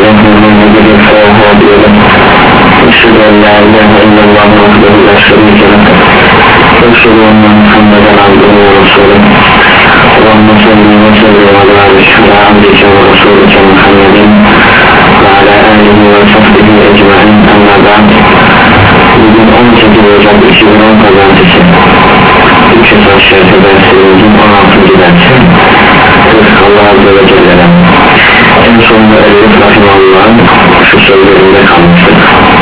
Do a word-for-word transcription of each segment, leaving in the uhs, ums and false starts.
محمد فهو هادي له أشهد أن لا إله إلا الله وحده لا شريك له وأشهد أن محمدا عبده ورسوله اللهم صل وسلم وبارك على عبدك ورسولك محمد وعلى آله وصحبه أجمعين أما بعد. Bugün on sekiz Ocak iki bin on pazartesi üç yüz aşağıda derslerimizin on altıncı dersi. Allah Azze ve Celle'den en sonunda Elif Rahimahullah'ın şu sözlerinde kalmıştık.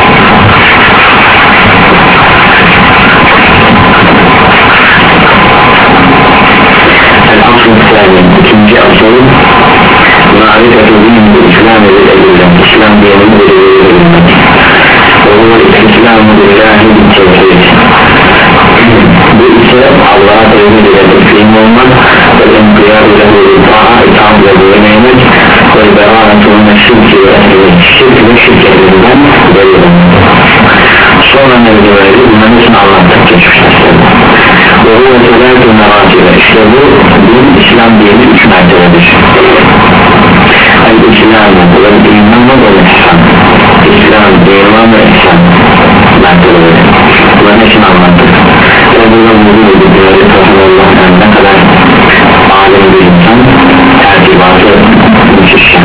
El-Asr-ı ikinci asıl marifet-i din-i İslam edildi. İslam dininin belirlenmek ve bu İslam-ı billahi tevhid. Bu ise Allah'a tevhid ile teslim olmak ve enqiyad ile ta'a itaat ile boyun eğmek ve beraatun-u şirk ve ehli şirk ve şirk ehlinden belirlenmek. Sonra mevzuları bunların için anlattık geçmişte. Ve bu veselatü meratibe, işte bu din İslam dini üç mertebedir. El-İslam'ı ve imanı ve ihsan. İslam, iman ve ihsan mertebeleri. Bunların için anlattık. Ve bunun bu bilgileri Allah'ın ne kadar alim bir insan tertibatı müthişken.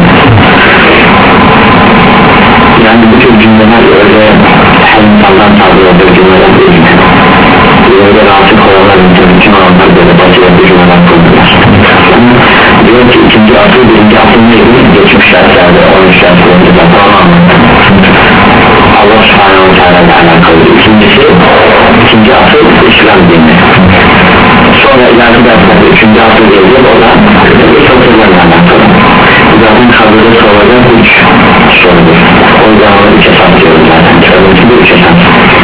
Yani bu tür cümleler öyle her insandan tabi olduğu cümleler değil. Böyle rahatsız olanlar bütün olanlar böyle basit bir cümleler kurdular. Diyor ki ikinci asıl birinci asıl neydi? Geçmiş şartlarda on üç şart önce de tamam anlattım. Allah subhanahu wa ta'ala ile alakalı. İkincisi ikinci asıl İslam dini. Sonra ileride derslerde üçüncü asıl gelecek, o da satırlarla alakalı. Zaten kabirde sorulacak üç sorudur. O yüzden onu üç esas diyoruz zaten. Çoğunluğu da üç esas.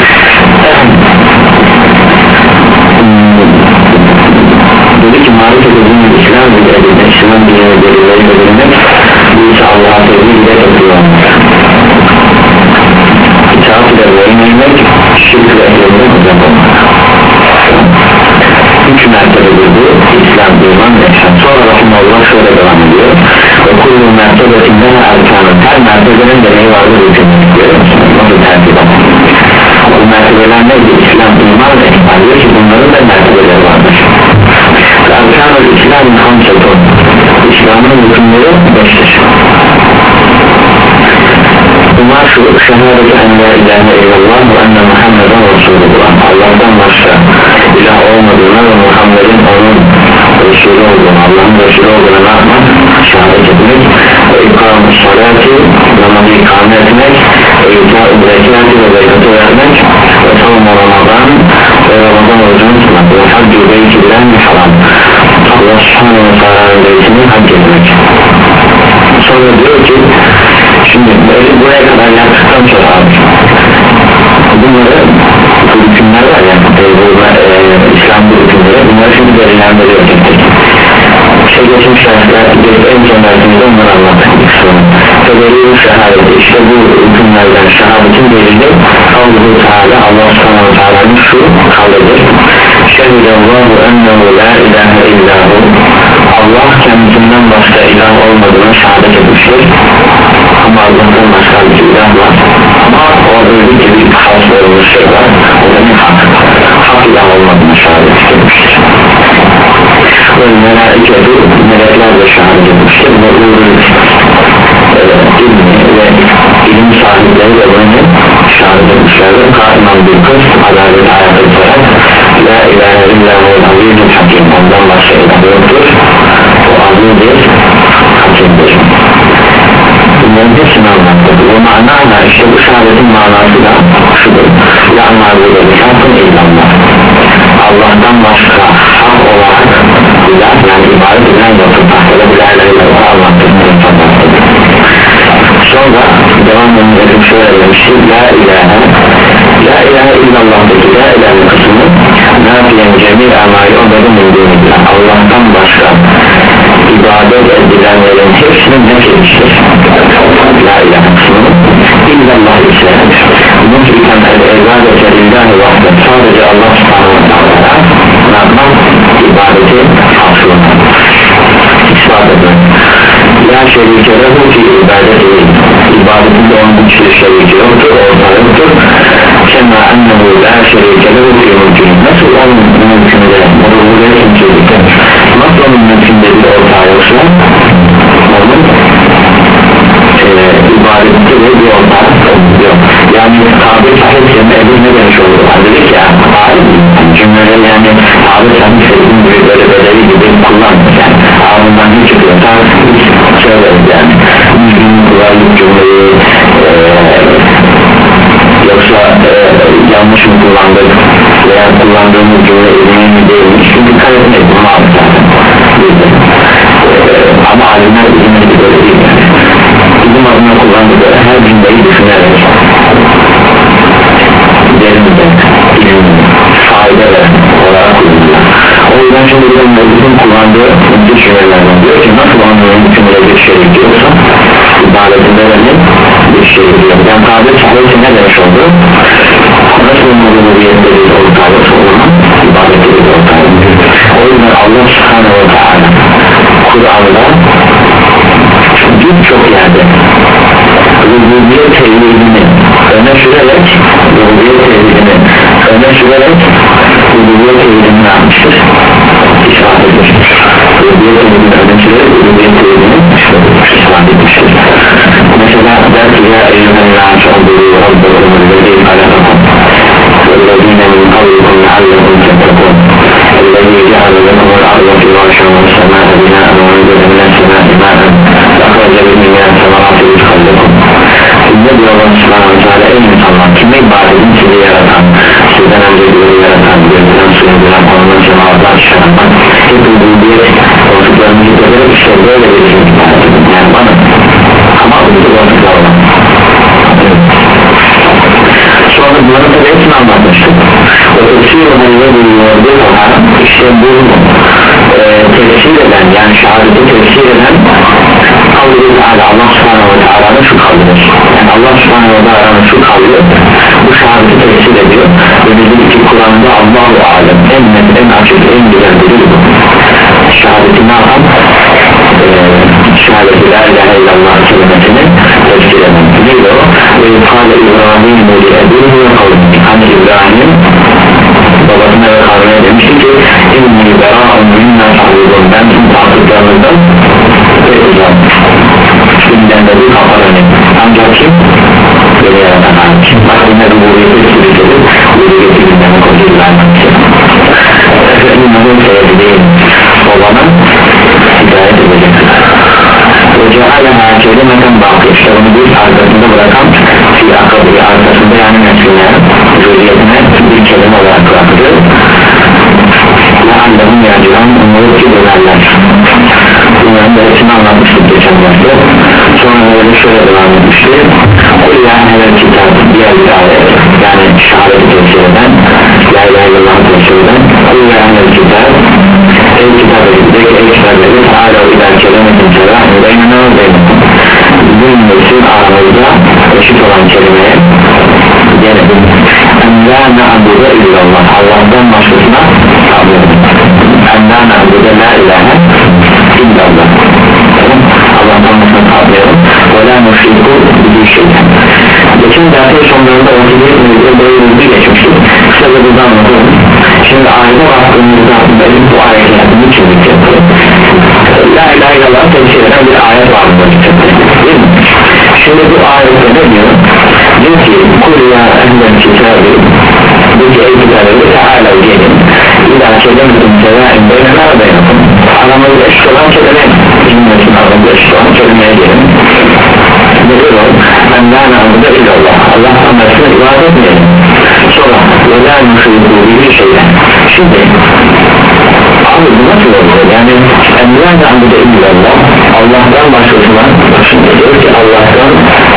Dedi ki marifet edilmek İslam bir edilmek, İslam dinine delilleri edilmek, bu ise Allah'a tevhid ile yapıyor. İtaat ile boyun eğmek, şirk ve ehlinden uzak olmak. Üç mertebedir bu, İslam, iman ve ihsan. Sonra Rahimullah şöyle devam ediyor. Ve kullu mertebetinden erkanın, her mertebenin de neyi vardır hükümlük diyor. Nasıl tertibat? Bu mertebeler neydi? İslam, iman ve ihsan diyor ki bunların da mertebeleri vardır. Erkan-ı İslam'ın hamsetun, İslam'ın hükümleri beştir. Bunlar şu: şehadeti en la ilahe illallah ve enne Muhammeden Resulullah, Allah'tan başka ilah olmadığına ve Muhammed'in onun Resulü olduğunu, Allah'ın Resulü olduğunu ne yapmak? Şehadet etmek. Ve ikram-ı salati, namazı ikame etmek, ve ita-ı zekati ve zekatı vermek, ve savun-u Ramazan ve Ramazan orucunu tutmak, ve hac-ı beyti bilen bir haram, Allah subhanahu wa ta'ala'nın beytini hac etmek. Sonra diyor ki şimdi buraya kadar yaptıktan sonra bunları bu hükümler var ya, e, bu, e, İslam bu hükümleri, bunları şimdi belirlendiriyor tek şey geçmiş şahitler en son dersimizde onları anlattık Fedeliği şehadeti, işte bu hükümlerden şehadetin delili Allahu Teala, Allah subhanahu teala'nın şu kavlidir: şehidallahu ennehu la ilahe illahu, Allah kendisinden başka ilah olmadığına şehadet etmiştir. Ama Allah'tan başka bir ilah var, ama orada bir gibi has olmuş şey var, o da ne hak hak ilah olmadığına şehadet etmiştir. Ve melaiketu, melekler de şehadet etmiştir. Ve ulul ilmi ve ilim sahipleri de bunu şehadet etmişlerdir. Kâiman bir kız adalet ayakta tutarak la ilahe illâhu'l azîzül hakim, ondan başka ilah yoktur, o azîzdir, hakimdir. Bunların hepsini anlattık. O manayla işte bu şehadetin manası da şudur: la ma'bude bihakkın illallah, Allah'tan başka hak olarak ilah, yani ibadet edilen yoktur. Tahtada bir la ilahe illallah anlattık. Sonra devam edelim, şöyle demiştik: la ilahe la ilahe illallah'daki la ilahe kısmı nafiyen cemil amali onların indiğinde Allah'tan başka ibadet edilenlerin hepsinin ne etmiştir? La ilahe kısmını illallah ise mutlaka el-ibadet lillahi vahdet, sadece Allah subhanahu wa ta'ala ne yapmak? İbadeti hasrına ispat etmek. La şerike lehu ki ibadet değil, ibadetinde onun hiçbir şeriki yoktur, ortağı yoktur. Kema ennehu la şerikele ve mümkün. Nasıl onun mümkünde rububiyet mümkünlükte, nasıl onun mümkünde bir ortağı yoksa onun e, ibadette de bir ortağı yok. Yani tabir sahip yerine Ebu ne demiş olur? Dedik ya cümleleri yani tabir sahip sevdiğin gibi böyle bedeli gibi kullanmış yani ağzından hiç çıkıyorsa hiç söyleriz yani düzgün kullandık cümleyi e, yoksa e, yanlış mı kullandık veya kullandığımız cümle emin mi değilmiş çünkü dikkat etmek bunu aldı zaten e, ama alimler bizim gibi böyle değil yani bizim adına kullandıkları her cümleyi düşünerek üzerinde ilimli fayda veren olarak kullanılıyor. O yüzden şimdi bizim kullandığı bu cümlelerden diyor ki nasıl onun hükümde bir şerik yoksa ibadetinde de bir şerik yok. Yani tabir sahibi ne demiş oldu? Nasıl rububiyette bir ortağı yoksa onun ibadette bir ortağı yok. O yüzden Allah subhanahu ve teala Kur'an'da birçok yerde rububiyet tevhidini öne sürerek rububiyet tevhidini öne sürerek rububiyet tevhidini ne yapmıştır? İspat etmiştir. Rububiyet tevhidini öne sürerek rububiyet tevhidini ispat etmiştir. Mesela der ki ya eyyühen nâs olduğu Rabbukum ellezî halakakum vellezîne min kavlikum leallekum tettekûn ellezî ceale lekumul arda firâşen ve semâe binâen ve enzele mine semâi mâen akhraca bihi mine semerâti rizqan lekum. Ne diyor Allah subhanahu wa ta'ala? Ey insanlar kime ibadet edin? Sizi yaratan, sizden önce göğü yaratan, gözden suyu bulan, ondan cemaatler çıkaran hep rububiyet vasıflarını yıkadık işte böyle bir şey ibadet edin yani bana ama bu vasıflar olan sonra bunların tabi hepsini anlatmıştık o tefsir olayı buluyordu işte bu e, tefsir eden yani şehadeti tefsir eden Allah subhanahu ve teala'nın şu kavlidir yani Allah subhanahu ve teala'nın şu kavli bu şehadeti tefsir ediyor ve bizim ki Kur'an'da Allah-u Alem en net en açık en güzel bilir bu şehadeti ne yapan e, şehadeti la ilahe illallah kelimesini tefsir eden neydi o ve yukarıda İbrahim'u li ebihi ve kavli hani İbrahim babasına ve kavmine demişti ki inni bera'un minna sahibun ben tüm taktıklarınızdan ve uzak şimdiden de bir kafa önemli ancak kim? Beni yaratan hariç bak yine rububiyeti sürücüdür rububiyeti gündeme koydu İbrahim'e efendim onun sebebi değil o bana hidayet edecektir ve cealeha kelimeten bakı işte onu bir arkasında bırakan fi akabı arkasında yani nesline zürriyetine bir kelime olarak bıraktı leallehum yacıran umuru ki dönerler bunların da hepsini anlatmıştık geçen derste sonra böyle şöyle devam etmişti o yani evet kitap diğer bir ayet yani şehadeti tefsir eden la ilahe illallah tefsir eden o yani kitap ey kitap edildik ey kitap edildik hala iler kelimetin selam beynine ve beynine bizim nesil aramızda eşit olan kelimeye gelelim en la na'budu illallah Allah'tan başkasına tabi en la na'budu la ilahe illallah Allah'tan başkasına tabi'elim ve la nuşriku bir şeyden geçen dersin sonlarında vakiliyet müdür böyle hızlı geçmiştik kısaca burada anlatalım şimdi ayete baktığımızda bu ayetler niçin dikkattı la ilahe illallah tefsir eden bir ayet var mı değil mi şimdi bu ayette ne diyor diyor ki kul ya ehlel kitabı bu ki ey kitabı teala gelin ila kelimetin sevain beynena ve beynakum aramızda eşit olan kelime cümletin aramızda eşit olan kelimeye gelin nedir o ben la na'budu illallah Allah'tan başına ibadet etmeyelim sonra ve la nuşriku bir şeyden şimdi abi bu nasıl olur yani en la na'budu illallah Allah'tan başkasına şimdi diyor ki Allah'tan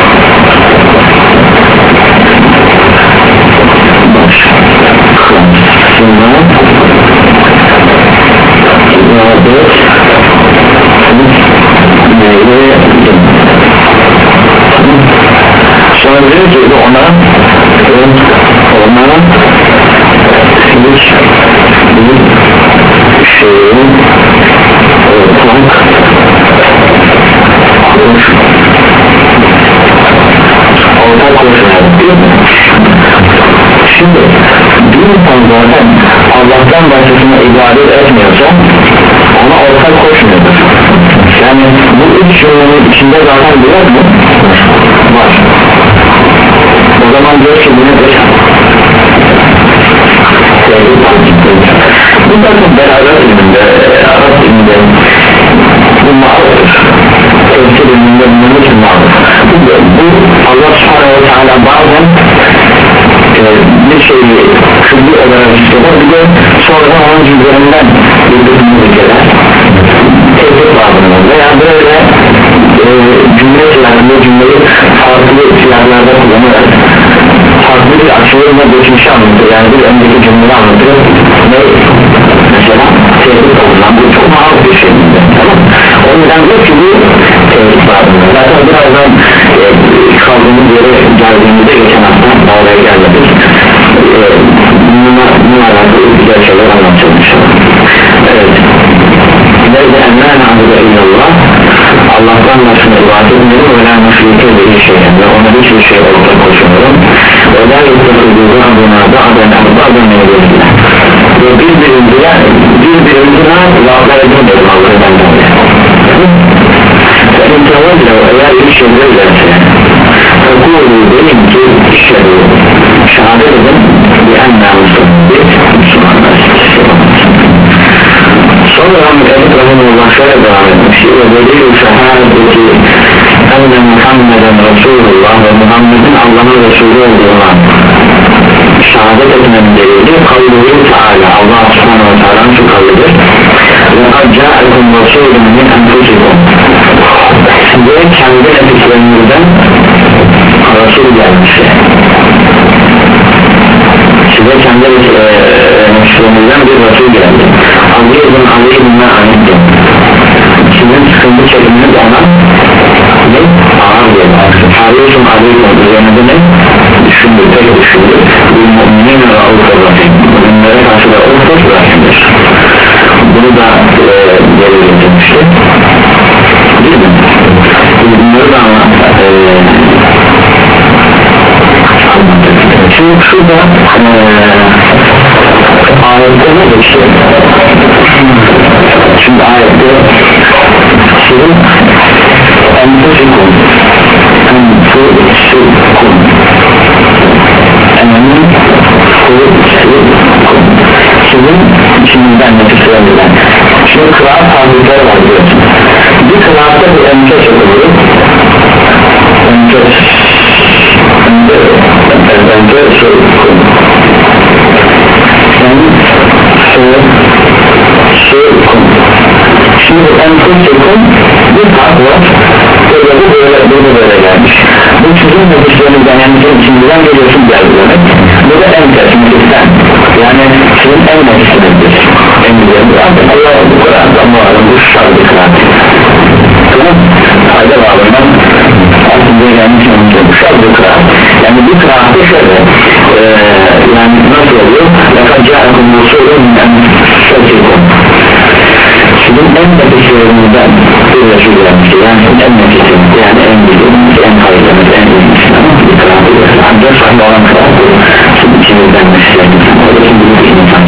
sonra diyor ki ona onlara hiç bir şeyin ortak Allah'tan başkasına ibadet etmiyorsa ona ortak koşmuyordur. Yani bu üç cümlenin içinde zaten bir yok mu? Var. O zaman diyor ki bu nedir? Bu takım beraber ilminde, Arap ilminde bu mağdur. Tevkir ilminde bunun için mağdur. Bu Allah subhanahu ve teala bazen e, bir şeyi külli olarak istiyorlar, bir de sonra onun cümlelerinden bildiğini ülkeler tevkir bağlamında veya böyle e, cümle silahında cümleyi farklı silahlarda kullanarak farklı bir açılımla geçmişi anlatır, yani bir önceki cümleyi anlatır ve mesela tevkir bağlamında bu çok mağdur bir şey, tamam. O yüzden diyor ki bu tevkir bağlamında zaten birazdan e, kaldığımız yere geldiğimizde geçen hafta oraya gelmedik e, bununla, bununla alakalı güzel şeyler anlatacağım inşallah. Evet, nerede emmâne abuda illallah, Allah'tan başına ibadet etmeyi ve la müşrike bir şey, ve ona hiçbir şey ortak koşmuyorum ve la yettekidû adına ba'den erbâden mevlidine ve birbirimize birbirimize laflar edilmedim Allah'tan dolayı. فَاِنْ تَوَلَّوْ eğer bir şey verirse فَقُولُوا deyin ki şehadet şehadet edin بِاَنَّا Müslümanlar. Sonra Müteahhit Rahimullah şöyle devam etmişti ve delil-i şehadeti enne Muhammeden Resulullah ve Muhammed'in Allah'ın Resulü olduğuna şehadet etmenin delili kavluhu Teala, Allah subhanahu ve teala'nın şu kavlidir ve قَدْ جَاءَكُمْ رَسُولٌ مِنْ أَنْفُسِكُمْ size kendi nefislerimizden Resul gelmişti, size kendi nefislerimizden bir Resul geldi. Azizun azizun ve anittim, sizin sıkıntı çekiminiz ona ne? Ağır geldi. Harisun azizun üzerinde ne? Düşündür, tek düşündür. Bir mu'minin ve Allah'ın müminlere karşı da Allah'ın rahimdir. Bunu da geri getirmişti, değil mi? Bunları da anlattık. Şimdi şurada ayette ne geçiyor? Şimdi ayette sizin enfusikum enfusikum enfusikum sizin içinizden nefislerimizden. Şimdi kıraat tarzları var diyorsun. Bir kıraatta bir enfes yapılır, enfes enfes sorukum sorukum şimdi enfusikum bir fark var, böyle bu böyle böyle böyle gelmiş. Bu sizin nefislerimizden, yani sizin içinizden geliyorsun geldi demek. Bu da enfes nefisten, yani sizin en nefisinizdir, en güzeldir. Artık Allah bu kıraat, Allah'ın bu şartı bir kıraat, tamam, fayda bağlamından aslında gelmiş olunca bu şartı bir kıraat. Yani bu kıraatta şöyle ee, yani nasıl oluyor? لَقَدْ جَاءَكُمْ رَسُولٌ مِنْ أَنْفُسِكُمْ sizin en nefislerimizden bir Resul gelmişti, yani sizin en nefisiniz, yani en bildiğiniz, en hayırlınız, en iyisiniz, bir kıraat ediyorsun. Ancak sahne olan kıraat ediyor, sizin içinizden nefislerimizden, o da şimdi bir insan,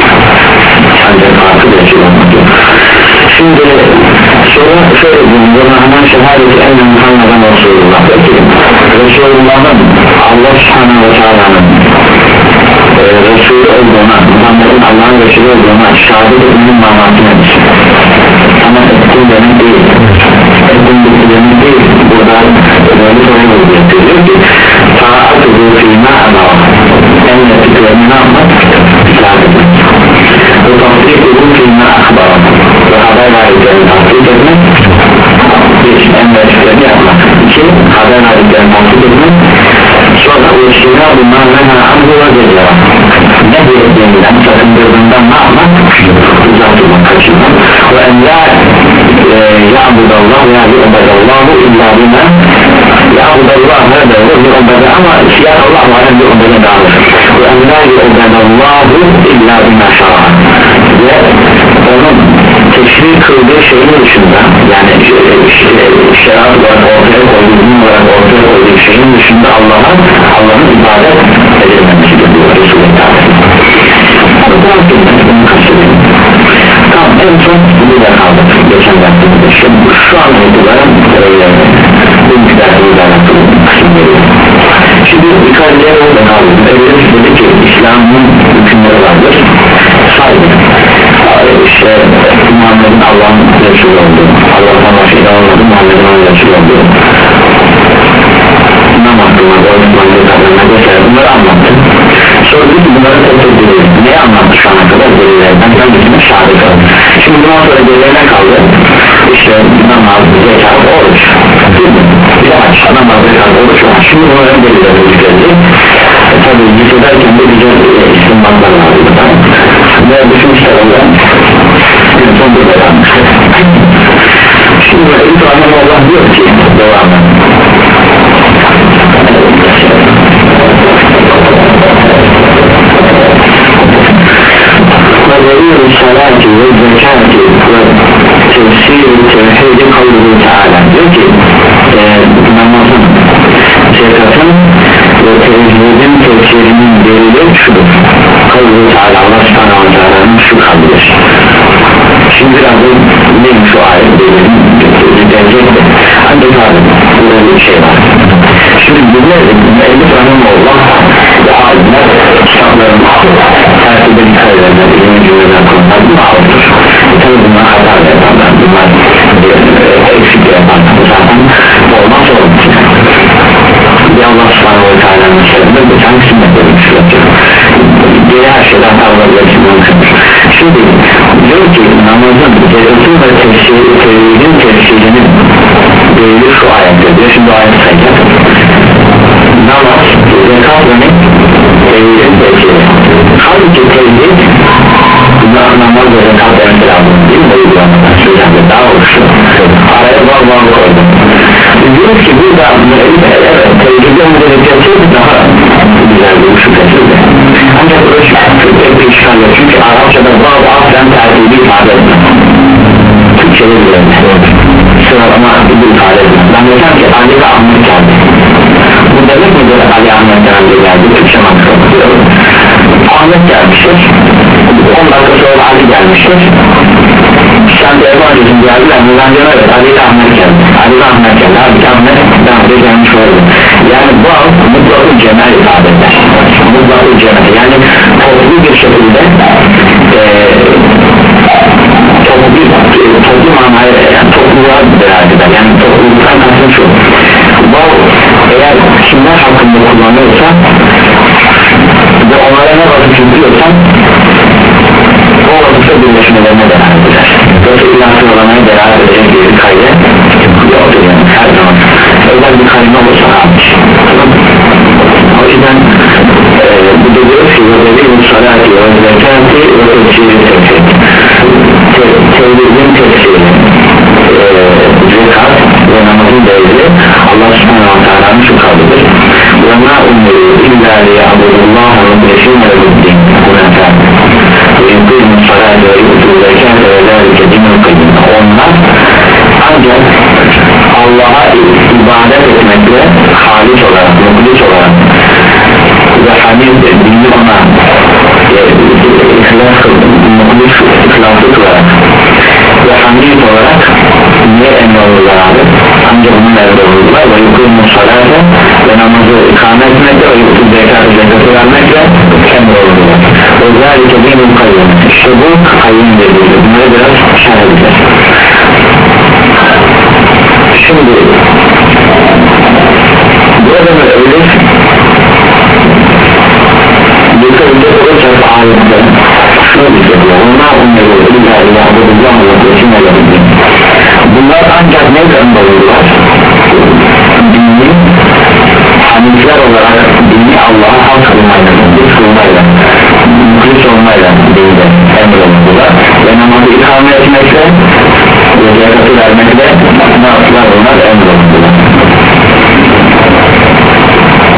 ancak farklı Resul olmak yok. Şimdi sonra şöyle diyeyim, buna hemen şehadeti enne Muhammeden Resulullah, peki Resulullah'ın Allah subhanahu ve teala'nın e, Resulü olduğuna, Muhammed'in Allah'ın Resulü olduğuna şehadet etmenin manası nedir? Ama ettiğim demek değil, ettiğim demek değil, burada böyle soruyu buluyor, diyor ki taat-ı fîmâ emâ en nettiklerini ne yapmak? İslam etmek ve tasdik-ı fîmâ akbâr ve haber verdiklerini tasdik etmek, bir en nettiklerini yapmak, iki haber verdiklerini tasdik etmek, sonra o işine bunlar menâ amru ve geliyor, ne diyeceğinden sakındırdığından ne yapmak? Uzak durmak, kaçırmak ve en la ya'budallah ya yu'badallahu illa bina ya'budallah hâdâ ve yu'badallah ama siyah Allah var en yu'badallah dağılır ve en la yu'badallahu illa bina şara'a ve onun teşri kıldığı şeyin dışında, yani şeriat olarak ortaya koyduğu, din olarak ortaya koyduğu şeyin dışında Allah'a, Allah'ın ibadet edilmemesidir diyor Resulü. İslam'ın hükümleri vardır. Saydık işte Muhammed'in Allah'ın Resulü olduğu, Allah'tan başka ilah olmadı, Muhammed'in Allah'ın Resulü olduğu, namaz kılmak, oruç tutmak, kazanmak vesaire bunları anlattı. Sonra bir bunları tekrar edilir. Neyi anlattı şu ana kadar? Delillerden hangisine şahit kaldı. Şimdi bundan sonra delillerine kaldı. İşte namaz, zekat, oruç. Bir de aç, namaz, zekat, oruç var. Şimdi bunların delillerine yükledik. E, tabii yüklederken de güzel e, istinbatlar var burada. Ve bütün işlerinde son bir belanmıştır. Şimdi böyle bir tane Allah diyor ki devamlı. وَدَلِيلُ الصَّلَاةِ وَالزَّكَاةِ وَتَفْسِيرُ التَّوْحِيدِ قَوْلُهُ تَعَالَى diyor ki e, namazın, zekatın ve tevhidin tefsirinin delili şudur. قَوْلُهُ تَعَالَى Allah subhanahu wa ta'ala'nın şu kavlidir. Şimdi biraz da neymiş o ayet delilin denecektir. Ancak abi burada bir şey var. Şimdi bunları elli Rahimullah ve alimler kitapların tertibde dikkat ederler, ilmi cümleler konular bu ağırdır. Tabi bunlar hata yaparlar, bunlar eksik yaparlar, zaten olmaz olmaz. Bir Allah subhanahu ve teala'nın şerinde bir tane sünnet edilmiştir. Diğer her şeyden tavırlayacaksın mümkündür. Şimdi diyor ki namazın, zekatın ve tevhidin tefsirinin delili şu ayette diyor. Şimdi ayet sayacak. Namaz, zekat ve ne? Tevhidin tefsiri. Halbuki tevhid namaz ve zekat demek lazım değil mi? Uygulamadan sözlerinde daha oluştu. Araya var var koydum. Diyoruz ki burada evet tevhidin müddelikleri daha güzel bir şüphesiz de. Ancak burası bir işgal yok. Çünkü Arapçada bazı aslen tertibi ifade etmez. Türkçe'de bile sıralama bir ifade etmez. Ben desem ki Ali ve Ahmet geldi. Bu demek midir Ali Ahmet geldi? Türkçe mantıklı. Ahmet gelmiştir. on dakika sonra Ali gelmiştir. Sen de Ebu Ali'sin geldiler. Neden diyor evet Ali ile Ahmet geldi. Ali ile Ahmet geldi. Ali ile Ahmet daha önce gelmiş oldu. Yani bu an mutlaka cemel ifade eder. Mutlaka cemel. Yani toplu bir şekilde e, toplu, toplu manaya yani topluluğa beraber eder. Yani topluluktan kastım şu. Bu eğer kimler hakkında kullanıyorsa ve onlara ne vakit yüklüyorsan o vakitte birleşmelerine beraber eder. Yoksa ilah sıralamaya beraber edecek bir kaydı yoktur yani her zaman. Özel bir kaydı olursa almış. O yüzden e, bu da diyor ki وَدَلِيلُ الصَّلَاةِ وَالزَّكَاةِ وَتَفْسِيرِ التَّوْحِيدِ tevhidin tefsiri zekat ve namazın delili Allah subhanahu wa ta'ala'nın şu kavlidir. وَمَا اُمِّرُوا اِلَّا لِيَعْبُدُ اللّٰهَ وَمُخْلِصِينَ لَهُ الدِّينَ حُنَفَاءَ وَيُقِيمُوا الصَّلَاةَ وَيُؤْتُوا الزَّكَاةَ وَذَٰلِكَ دِينُ الْقَيِّمِ onlar ancak Allah'a ibadet etmekle halis olarak, mukhlis olarak ve hamiddir, dini ona ihlas kıldım, mukhlis ihlaslı kılarak ve hamid olarak niye emrolurlar abi? Ancak onun emrolurlar ve yukumun salate ve namazı ikame etmekle ve yukumun zekatı zekatı vermekle emrolurlar. Özellikle dinin kayyum. İşte bu kayyum dediğimiz. Bunları biraz şerh edeceğiz. Şimdi burada da öyle yukarıda olacak ayette şunu diyecekler. Onlar onları ilah ilah bulunca anlatıyorsun olabildi. Bunlar ancak ne emrolurlar? Dini hanifler olarak dini Allah'a halk kılmayla, kılmayla, mukhlis olmayla dini emrolurlar ve namazı ikame etmekle ve zekatı vermekle ne yaptılar onlar emrolurlar.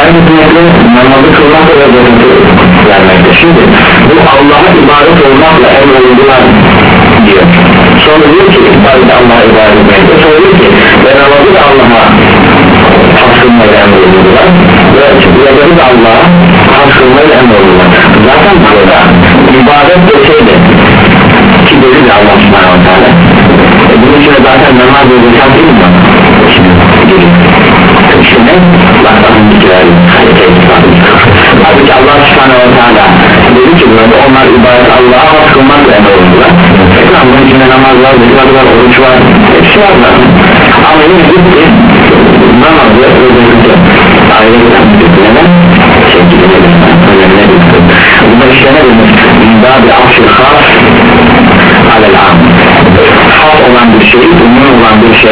aynı hükümetle namazı kılmakla ve görüntü vermekte. Şimdi bu Allah'a ibadet olmakla emrolundular diyor. Sonra diyor ki ibadet Allah'a ibadet etmekte. Sonra diyor ki ve namazı da Allah'a hakkınmayla emrolundular ve ibadet de Allah'a hakkınmayla emrolundular. Zaten burada ibadet de şeydi ki dedi de Allah subhanahu wa ta'ala. E bunun için zaten namaz ve zekat değil mi? İşte ne? Allah'ın dikleri halbuki Allah subhanahu wa ta'ala dedi ki burada onlar ibadet Allah'a hak kılmakla emrolundular. Ekran bunun içinde namaz var, zekat var, oruç var, hepsi var da ama yine gitti namaz ve zekatı aile giden şekilde önemli gitti. Bunda işte ne demek? İmda bir akşir khas alel-am, has olan bir şey, umum olan bir şey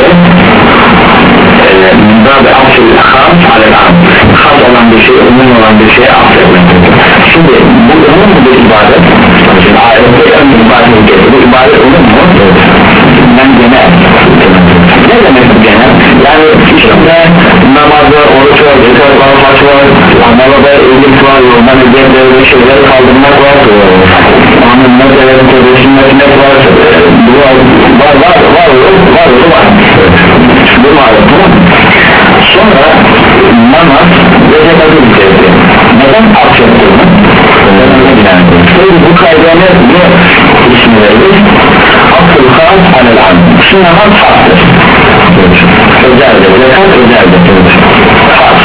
İmda bir akşir khas alel-am, has olan bir şey, umum olan bir şeye affetmek. Şimdi bu umum mu bir ibadet? Şimdi ayette ön ibadet getir, bu ibadet umum mu? Ben genel. Ne demek bu genel? Yani içinde namaz var, oruç var, zekat var, haç var, amalada evlilik var, yoldan üzerinde şeyleri kaldırmak var, anın meselerin tebessüm etmek var, var, var, var, var, var, var, bu malum, tamam mı? Sonra namaz ve zekatı bitirdi. Neden affettirme? Şimdi bu kaydına ne ismi verilir? Akıl khas alel-am. Şu namaz haktır. Özeldir, zekat özeldir. Has.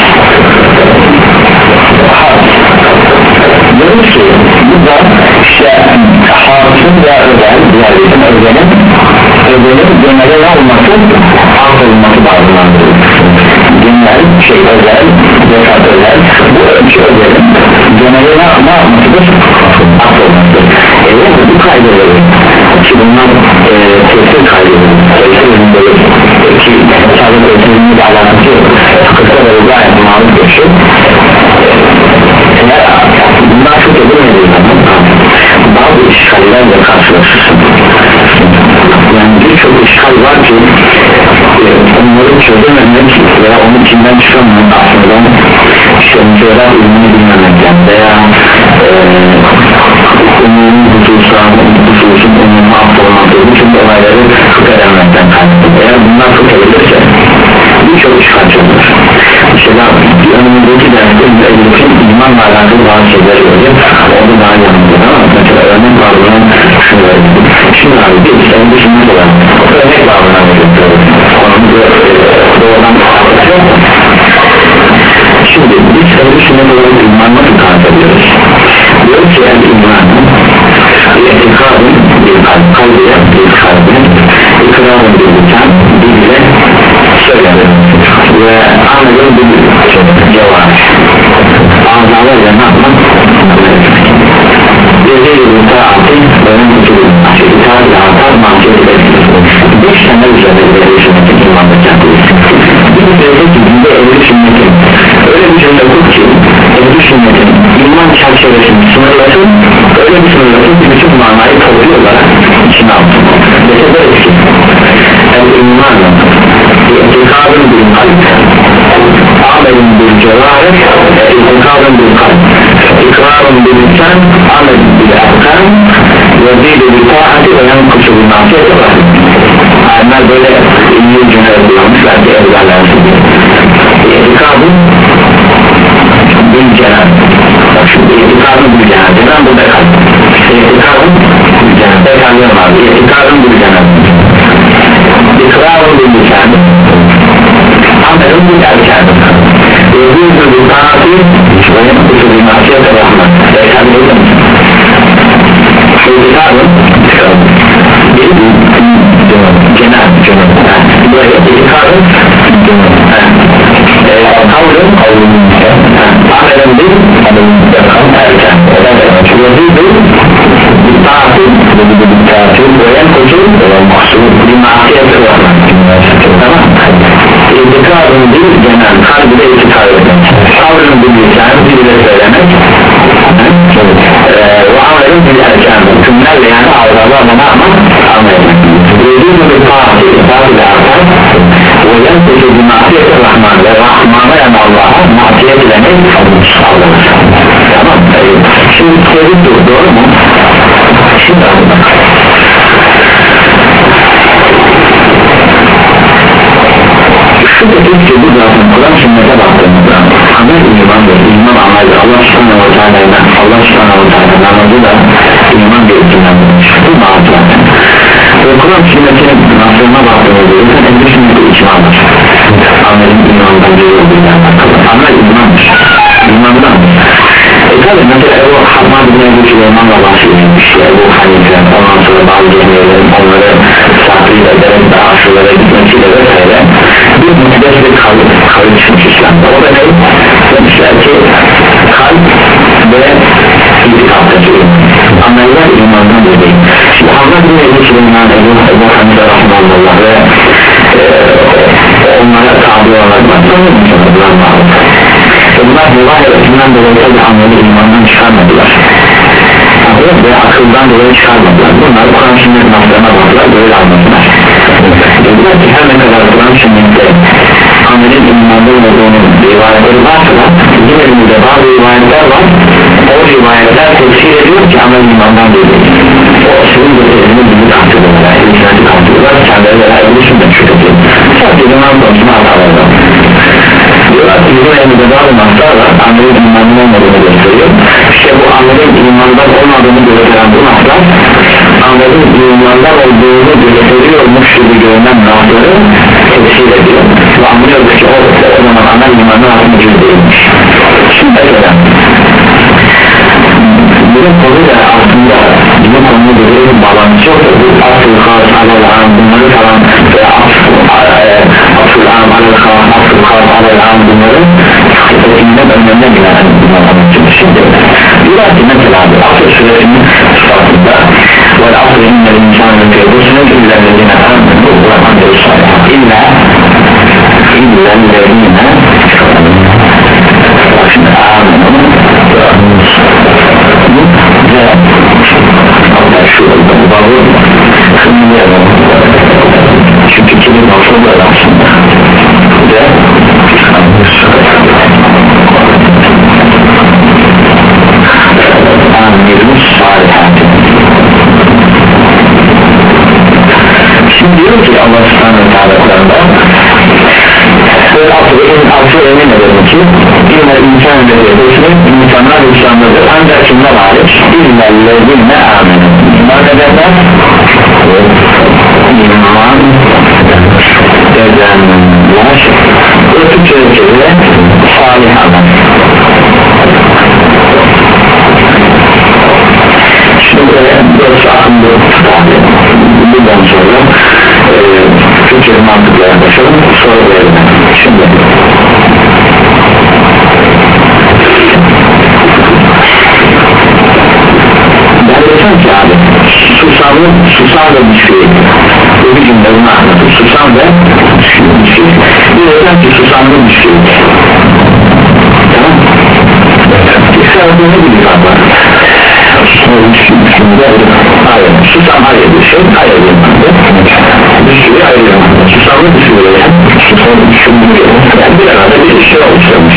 Has. Diyoruz ki bu da işte hasın ve özel, diğerlerin özelin özelin genelde ne olması? Has olması bazılandır. Genel, şey özel, zekat özel, bu ölçü özelin genelde ne yapmasıdır? Has olmasıdır. Evet, bu kaydeleri ki bunlar e, tefsir kaydeleri tefsir ürünleri ki sadece tefsirinle de alakası yok, kısa ve gayet malum bir şey. Eğer bunlar çok edilmediği zaman bazı işgallerle karşılaşırsın. Yani birçok işgal var ki e, onları çözememek veya onun içinden çıkamamak aslında işte mesela ürünü bilmemekten veya umumi hususan hususun umumi affolmadığı bütün olayları fıkh-edemekten kaynaklı. Eğer bunlar fıkh edilirse birçok işgal çözülür. Mesela önümüzdeki derste müellifin imanla alakalı bazı şeyler görüyor, onu daha yanılıyor ama mesela örnek bağımından şunu verelim. Şimdi abi bir sen düşünmek olan örnek bağımından veriyor, onun doğrudan bağımından. Şimdi biz sen düşünmek olan iman nasıl tarif ediyoruz? Diyoruz ki yani imanın etikadın bir kalp, kalbiye bir kalbin ikrarın bir lisan, dille söylenir ve anladığın bir cevap ağzalarla ne yapmak? Dediği bir taati benim kuturum itaat ve atar mahkûr edilmesi beş tane üzerinde bir sünnetin imanda kendisi bir üzerinde gidinde evli sünnetin öyle bir cümle kur ki evli sünnetin iman çerçevesini sınırlasın öyle bir sınırlasın ki bütün manayı toplu olarak içine alsın mesela böyle ki el imanın itikadın bir kalp amelin bir cevaret itikadın bir kalp ikrarın bir lisan amelin bir erkan ve zîd-i bir taati ve yankusu bir nasiyeti var. Onlar böyle iyi cümle kullanmışlar ki evlerlersin itikadın bir cenab bak şimdi itikadın bir cenab cenab burada kalp itikadın bir cenab bekanlıyorum abi itikadın bir cenab ikrarın bir lisan amelin bir erkan ve zîd-i bir taati ve yankusu bir nasiyeti var. Bekanlıyorum itikadın bir cenab cenab buraya itikadın kavlın kavlın amelin bir amelin erkan erken ve zîd-i bir taati ve ki bu zaten Kur'an sünnete baktığımızda amel imandır, iman ameldir. Allah subhanahu wa ta'ala Allah subhanahu wa ta'ala namazı da iman gerektiğindendir. Bu namaz zaten ve Kur'an sünnetinin nasılına baktığımızda zaten en düşündüğü icmadır. Amelin imandan biri olduğundan alakalı. Amel imandır, imandandır. E tabi mesela Ebu Hamad bin Ebu Süleyman'la bahsedilmiş ya Ebu Hanife ondan sonra bazı cemiyelerin onları saklayıp ederek daha aşırılara gitmesiyle vesaire bir mukaddes bir kalp kalp çıkmış İslam'da. O da ne? Demişler ki kalp ve itikattaki ameller imandan değil. Şimdi Hamad bin Ebu Süleyman Ebu, Ebu Hanife rahmanullah ve e, onlara tabi olarak bakmıyor musunuz? Bunlar rivayet ettiğinden dolayı tabi ameli imandan çıkarmadılar ve akıldan dolayı çıkarmadılar. Bunlar Kur'an sünnet naslarına baktılar, böyle anladılar. Dediler ki her ne kadar Kur'an sünnette amelin imandan olduğunun rivayetleri varsa da yine de bazı rivayetler var, o rivayetler tefsir ediyor ki amel imandan değil. O sizin getirdiğini bilgi taktırıyorlar, ilgilenci taktırıyorlar, kendileri de ayrılı sünnet şüphetiyor. Sadece iman konusuna hatalarlar. Diyorlar ki bizim elimizde bazı naslar var, amelin imandan olmadığını gösteriyor. İşte bu amelin imandan olmadığını gösteren bu naslar amelin imandan olduğunu gösteriyormuş gibi görünen nasları tefsir ediyor ve anlıyoruz ki o, o zaman amel imandan aslında değilmiş. Şimdi mesela bunun konuyla aslında bizim konuyla bir bağlantısı yok. Bu asıl khas alel-am bunları falan veya asıl am alel-khas asıl khas alel-am bunları ötümden önlerine gelen bunlar. Şimdi diyorlar ki mesela asıl süresinin sıfatında vel asıl innel insanı fiyadusunu illellezine amenu ve amelü salih illa illellezine şimdi amenu ve amelü ve Allah şu babı kımlayalım çünkü kimin nasıllar aslında ve amelü salih şimdi diyor ki Allah subhanahu wa ta'ala ve asıl emin edelim ki yine insan ve yedesinin insanlar İslam'dadır ancak kimler hariç illellezine amenu iman edenler iman edenler ve Türkçe'de salih amel. Şimdi dört aklımda bundan sonra e, Türkçe mantıkla yaklaşalım sonra verelim. Şimdi ben desem ki abi susamlı susam ve müşkil bu bir cümle bunu anlatır susam ve müşkil bir desem ki susamlı müşkil tamam İslam'da ne gibi var? Hayır, susam hayır bir şey, hayır bir madde düşürü hayır bir madde susamlı düşürü yani susamlı düşürü yani bir arada bir şey oluşturmuş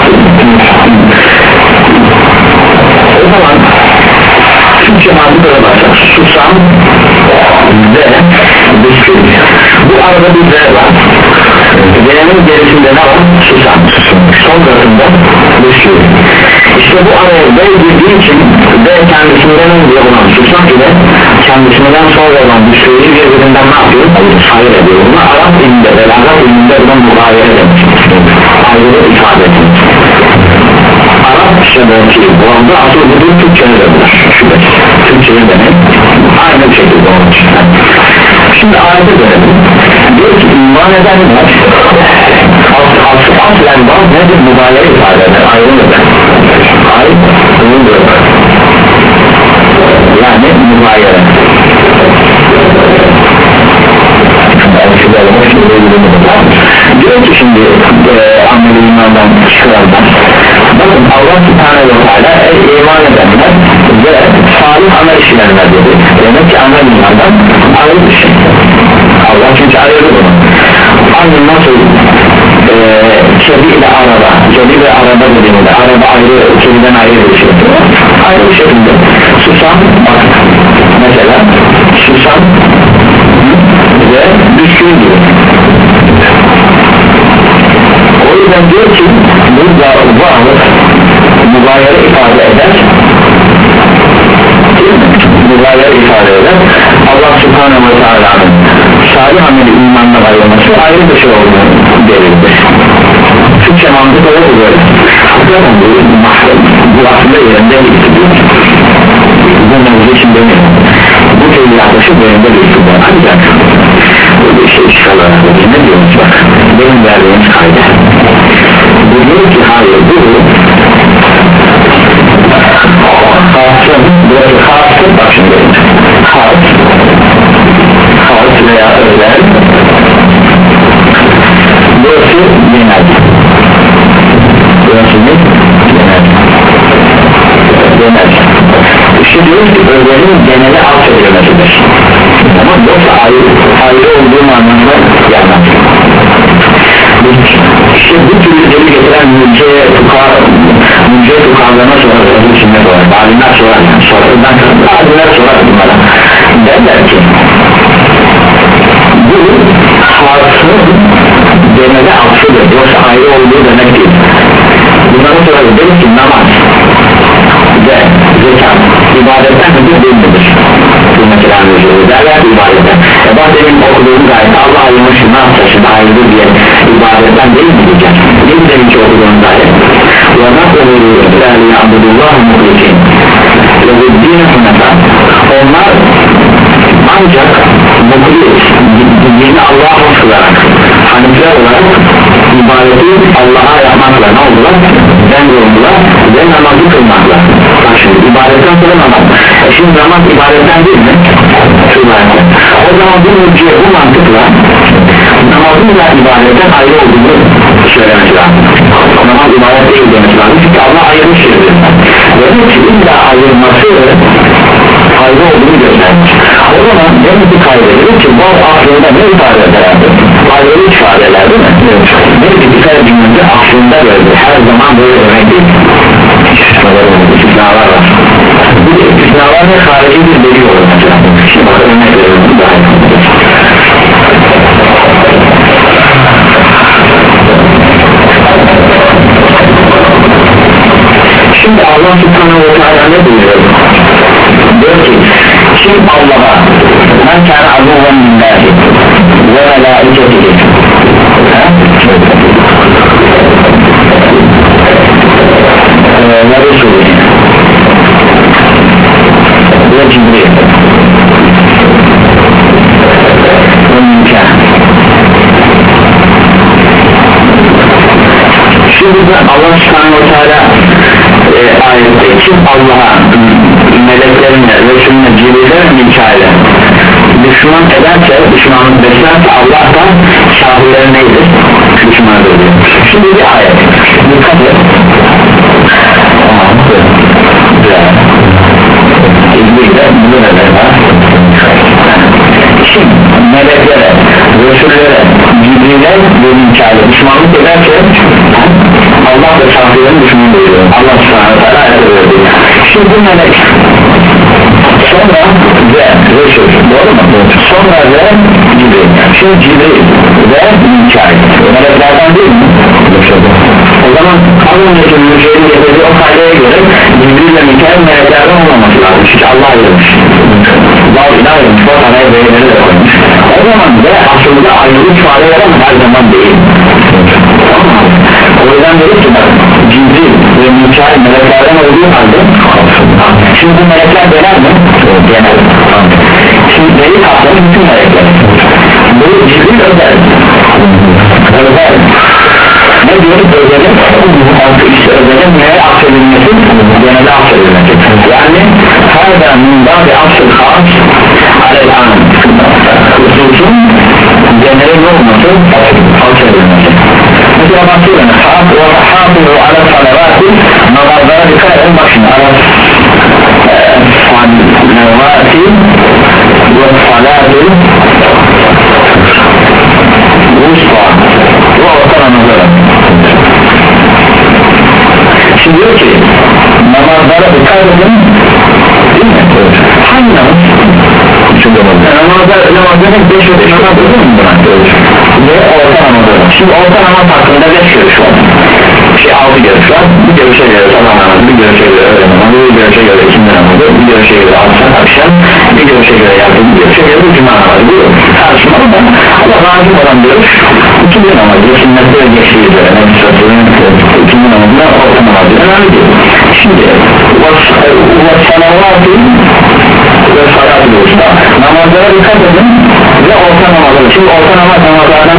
o zaman Türkçe madde böyle başlar susam ve düşürü bu arada bir Z var Z'nin gerisinde ne var? Susam son katında düşürü İşte bu araya B girdiği için B kendisinden önce olan susam ile kendisinden sonra olan düşürüyü birbirinden ne yapıyor? Hayır ediyor. Buna Arap dilinde ve Arap dilinde buna mugayere demiş. Ayrıca ifade ediyor. Arapçadaki bu anda asıl budur Türkçe'ye dönüyor. Şüphesiz. Türkçe'ye demek aynı bir şekilde olmuş. Şimdi ayete dönelim. Diyor ki iman edenler asıl aslen bazı nedir? Mugayere ifade eder. Ayrılıdır. Ayrılıdır. Yani mugayere. Diyor ki şimdi e, amel imandan çıkaranlar bakın Allah subhanahu wa ta'ala iman edenler ve salih amel işleyenler dedi. Demek ki amel imandan ayrı bir şey. Allah çünkü ayrı bunu. Aynı nasıl e, kedi ile araba kedi ve araba dediğinde araba ayrı kediden ayrı bir şey. Ayrı bir şekilde susam bak mesela susam ve düşkün gibi vav mübayere ifade eder, mübayere ifade eder. Allah Subhanahu ve Teala'nın salih ameli imanla ayrılması ayrı bir şey olduğunu belirtir. Türkçe mantık öyle böyle. Hakikaten bu, bu aslında yerinde bir bu mevzu için demiyorum. Bu tevhid yaklaşık yerinde bir var. Ancak böyle şey çıkarlar. Ne diyoruz bak? Benim verdiğimiz kayda. Bu diyor ki hayır bu khasın, burası khasın, bak şimdi khas khas veya özel, burası genel, burası ne? Genel genel işte diyoruz ki özelin genele affedilmesidir ama yoksa ayrı, ayrı olduğu anlamda gelmez. İşte bu türlü deli getiren mülkeye tukar mülkeye tukarlarına sorar içinde sorar alimler sorar sorardan alimler sorar bunlara derler ki bu hasın genele affıdır yoksa ayrı olduğu demek değil. Bunları sorarız demek ki namaz ve zekat ibadetten hızlı değil midir? Bu mesela anlayışıyoruz derler ibadetten e bak demin okuduğum gayet Allah ayırmış ne yapacak ayrı diye ibadetten değil mi diyeceğim? Ne demin ki okuduğum gayet ve nasıl oluyor yani Abdullah muhlisin ve dini hunefa onlar ancak muhlis dini Allah'a hoşlarak hanifler olarak ibadeti Allah'a yapmakla ne oldular? Ben oldular ve namazı kılmakla. Bak şimdi ibadetten sonra namaz. E şimdi namaz ibadetten değil mi? İbadetten. O zaman bu mülkiye bu mantıkla namazınla ibadetten ayrı olduğunu söylemesi lazım. Namaz ibadet değil demesi lazım. Çünkü Allah ayrılmış şeylerden. Ve bu ki illa ayrılması ayrı olduğunu göstermiş. O zaman demek ki kaydedilir ki bu aslında ne ifade eder? Ayrılık ifade eder değil mi? Demek ki bir cümlede aslında böyle her zaman böyle demek değil. İstisnalar var. Bu istisnalar ve harici bir delil olur mesela. Şimdi bakın örnek verelim daha iyi. Şimdi Allah Subhanahu ve Teala ne buyuruyor? Diyor ki kim Allah'a men kâne aduven lillahi ve melâiketihi ve Resulü ve Cibril ve Mükâ. Şimdi Allah Subhanahu ve Teala e, ayette kim Allah'a meleklerine, Resulüne, Cibril'e, Mikail'e düşman ederse, düşmanlık beslerse Allah da şahırları neydir? Düşmanlık ediyor. Şimdi bir ayet dikkat et. İzmir'de bunu neler var? Kim meleklere, Resulüne, Cibril'e ve Mikail'e düşmanlık ederse Allah da şahırların düşmanlık ediyor. Allah subhanahu wa ta'ala ayette. Şimdi bu melek sonra ve Resul doğru mu? Sonra ve Cibril. Şimdi Cibril ve Mikail meleklerden değil mi? O zaman Allah'ın mülkiyenin getirdiği o kaydaya göre Cibril ve Mikail meleklerden olmaması lazım. Çünkü Allah ayırmış. Allah ilah ayırmış. O taneye beyinleri de koymuş. O zaman ve aslında ayrılık ifade eden her zaman değil. O yüzden dedik ki bak Cibril ve Mikail meleklerden olduğu halde şimdi bu melekler genel mi? Genel. Şimdi deli kapsamı bütün melekler. Bu Cibril özel. Özel. Ne diyoruz özelin? İşte özelin neye affedilmesi? Genelde affedilmesi. Yani her zaman daha bir affed khas alel an. Hususun geneli ne olması? Affedilmesi. Mesela bakıyorum hafızu ala salavati namazlara dikkat edin bak şimdi ala salavati ve salati usta ve orta namazlara şimdi diyor ki namazlara dikkat edin değil mi? Hangi namaz? Üçüncü namaz namazlar namazların beş ve beş namaz değil mi buna? Ve orta namazlara şimdi orta namaz hakkında beş görüş var şey altı görüş var. Bir görüşe göre sabah namazı, bir görüşe göre öğle namazı, bir görüşe göre ikindi namazı, bir görüşe göre akşam akşam, bir görüşe göre yardım, bir görüşe göre cuma namazı. Bu tartışmalı da ama razım olan görüş ikindi namazı, sünnette ve geçtiği üzere Nebi Sasır'ın ikindi namazına orta namazı önemli değil. Şimdi ve salavatı ve salatı usta namazlara dikkat edin ve orta namazı. Şimdi orta namaz namazlardan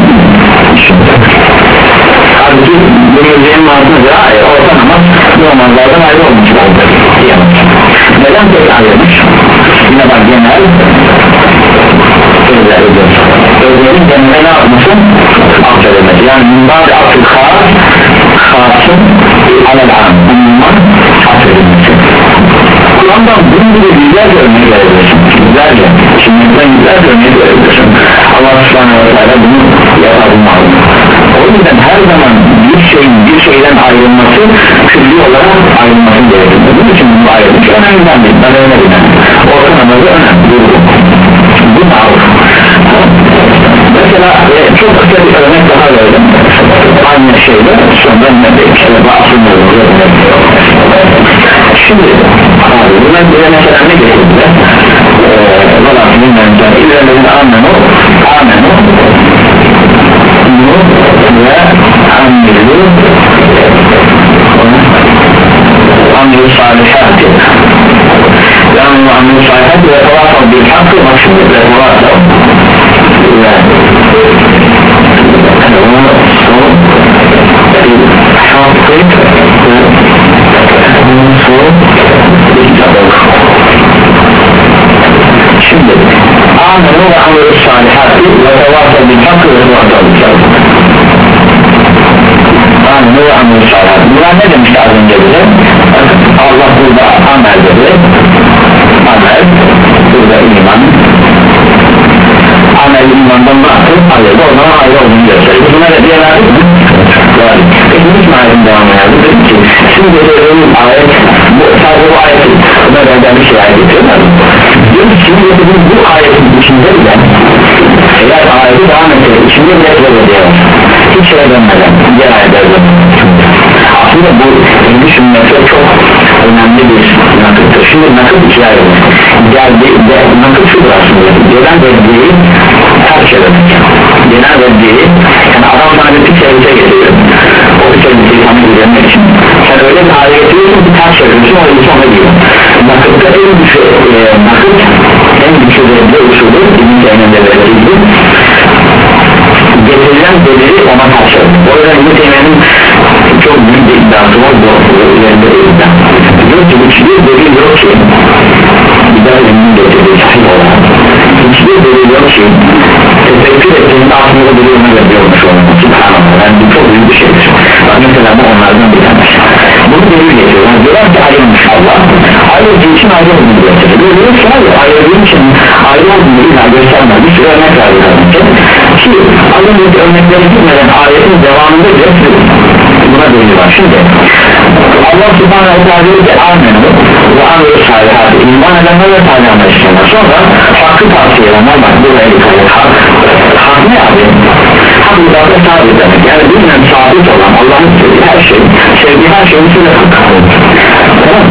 halbuki bu müziğin mantığıdır. Orta namaz bu namazlardan ayrı olmuş lazım. Neden tek ayrılmış? Yine bak genel sözler ediyor. Sözlerin genel ne yapmasın? Affedilmesi. Yani mümbâd-ı akıl khas khasın alel-am umman affedilmesi. Kur'an'dan bunun gibi yüzlerce örneği verebilirsin. Yüzlerce. Şimdiden yüzlerce örneği verebilirsin. Allah subhanahu wa ta'ala bunu yapabilmeli. O yüzden her zaman bir şeyin bir şeyden ayrılması külli olarak ayrılması gerekir. Bunun için bu ayrılmış önemlinden değil. Ben öyle bilmem. Orta namazı önemli. Bu mağruf. Mesela e, çok kısa bir örnek daha verdim. Aynı şeyde sonra ne bekliyor? Bahsediyorum. Şimdi abi bunlar bize mesela ne getirdiler? Valla bilmem ben ilerlerin amenu amenu nu ve amilu amilu salihati yani amilu salihati ve tevafal bil hakkı maksimum ve tevafal ve şimdi amenu ve amilu salihati ve tevafal bil hakkı ve tevafal bil hakkı amenu ve amilu salihati bunlar ne demişti az önce bize? Allah burada amel dedi, amel burada iman, amel imandan baktı, ayrıldı ondan ayrı olduğunu gösterir. Buna da diye verdik mi? Verdik. Peki hiç ayetin devamı yazdı dedi ki şimdi dediğimiz ayet bu, sadece bu ayetin buna benzer bir şey ayet getiriyorlar. Diyor ki şimdi dediğimiz bu ayetin içinde bile eğer ayeti devam etseydi içinde bile böyle diyor. Hiç şeye dönmeden diğer ayetlerden aslında bu düşünmesi çok önemli bir nakıttır. Şimdi nakıt ikiye ayrılır. Geldi, nakıt şudur aslında. Gelen reddiyi terk edemek. Gelen reddiyi yani adam sana bir pis elbise getiriyor. O pis elbiseyi sana gidermek için sen öyle bir hale getiriyorsun ki terk ediyorsun o elbise ona giyiyor. Nakıtta en güçlü e, nakıt en güçlü reddi usulü İbn-i Teymiye'de verildiği gibi getirilen delili ona terk ediyor. O yüzden İbn-i Teymiye'nin çok büyük bir iddiası var bu üzerinde de iddia. Diyor ki hiçbir delil yok ki iddia ilminin getirdiği sahih olarak hiçbir delil yok ki tefekkür ettiğinde aslında delilini veriyormuş olmak. Subhanallah yani bu çok büyük bir şeydir. Bak mesela bu onlardan bir tanesi. Bunu delil getiriyor. Yani diyorlar ki ayrılmış Allah ayrıldığı için ayrı olduğunu gösterir. Diyor ki hayır ayrıldığı için ayrı olduğunu illa göstermez. Bir sürü örnek verdi ki az önceki örnekleri gitmeden ayetin devamında bile buna delil var. Şimdi Allah subhanahu wa ta'ala diyor ki amenu ve amilu salihati iman edenler ve salih amel işleyenler. Sonra hakkı tavsiye edenler bak buraya dikkat et. Hak, hak ne abi? Hak uzakta sabit demek. Yani bilmem sabit olan Allah'ın sevdiği her şey, sevdiği her şeyin içinde hak. Tamam.